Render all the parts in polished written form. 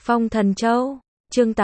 Phong Thần Châu, chương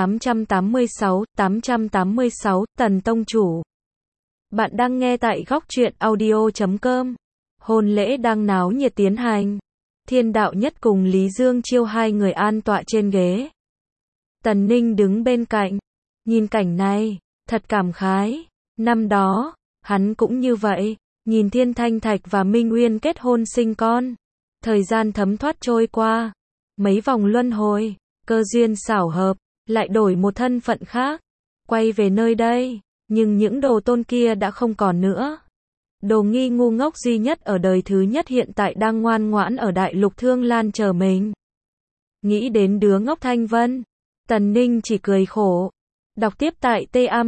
886, Tần Tông Chủ. Bạn đang nghe tại góc truyện audio.com. Hôn lễ đang náo nhiệt tiến hành. Thiên Đạo Nhất cùng Lý Dương Chiêu hai người an tọa trên ghế. Tần Ninh đứng bên cạnh, nhìn cảnh này, thật cảm khái. Năm đó, hắn cũng như vậy, nhìn Thiên Thanh Thạch và Minh Uyên kết hôn sinh con. Thời gian thấm thoát trôi qua, mấy vòng luân hồi, cơ duyên xảo hợp, lại đổi một thân phận khác, quay về nơi đây, nhưng những đồ tôn kia đã không còn nữa. Đồ Nghi ngu ngốc duy nhất ở đời thứ nhất hiện tại đang ngoan ngoãn ở Đại Lục Thương Lan chờ mình. Nghĩ đến đứa ngốc Thanh Vân, Tần Ninh chỉ cười khổ. Đọc tiếp tại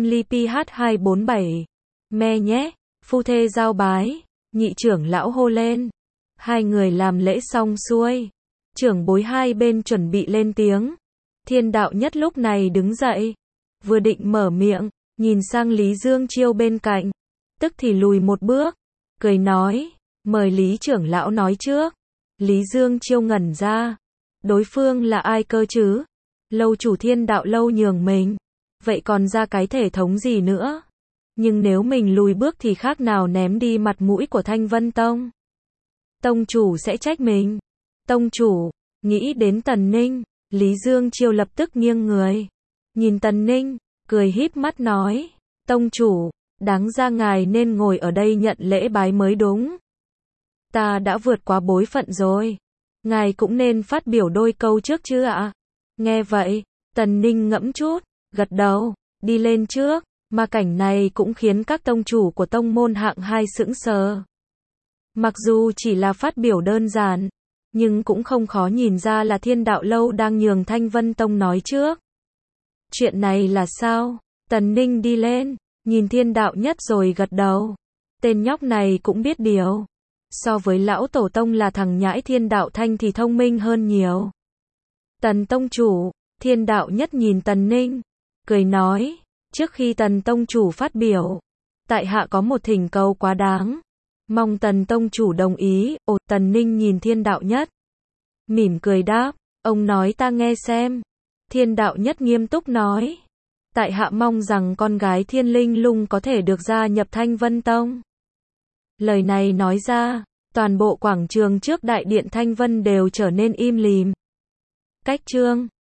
TAMLIPH247. Me nhé, phu thê giao bái, nhị trưởng lão hô lên. Hai người làm lễ xong xuôi, trưởng bối hai bên chuẩn bị lên tiếng. Thiên Đạo Nhất lúc này đứng dậy, vừa định mở miệng, nhìn sang Lý Dương Chiêu bên cạnh, tức thì lùi một bước, cười nói, mời Lý trưởng lão nói trước. Lý Dương Chiêu ngẩn ra, đối phương là ai cơ chứ? Lâu chủ Thiên Đạo lâu nhường mình, vậy còn ra cái thể thống gì nữa? Nhưng nếu mình lùi bước thì khác nào ném đi mặt mũi của Thanh Vân Tông. Tông chủ sẽ trách mình. Tông chủ, nghĩ đến Tần Ninh, Lý Dương Chiêu lập tức nghiêng người, nhìn Tần Ninh, cười híp mắt nói, tông chủ, đáng ra ngài nên ngồi ở đây nhận lễ bái mới đúng. Ta đã vượt quá bối phận rồi, ngài cũng nên phát biểu đôi câu trước chứ ạ? Nghe vậy, Tần Ninh ngẫm chút, gật đầu, đi lên trước, mà cảnh này cũng khiến các tông chủ của tông môn hạng hai sững sờ. Mặc dù chỉ là phát biểu đơn giản, nhưng cũng không khó nhìn ra là Thiên Đạo lâu đang nhường Thanh Vân Tông nói trước. Chuyện này là sao? Tần Ninh đi lên, nhìn Thiên Đạo Nhất rồi gật đầu. Tên nhóc này cũng biết điều. So với lão tổ tông là thằng nhãi Thiên Đạo Thanh thì thông minh hơn nhiều. Tần Tông Chủ, Thiên Đạo Nhất nhìn Tần Ninh, cười nói, trước khi Tần Tông Chủ phát biểu, tại hạ có một thỉnh cầu quá đáng. Mong Tần Tông Chủ đồng ý. Ồ, Tần Ninh nhìn Thiên Đạo Nhất, mỉm cười đáp, ông nói ta nghe xem. Thiên Đạo Nhất nghiêm túc nói, tại hạ mong rằng con gái Thiên Linh Lung có thể được gia nhập Thanh Vân Tông. Lời này nói ra, toàn bộ quảng trường trước đại điện Thanh Vân đều trở nên im lìm. Cách chương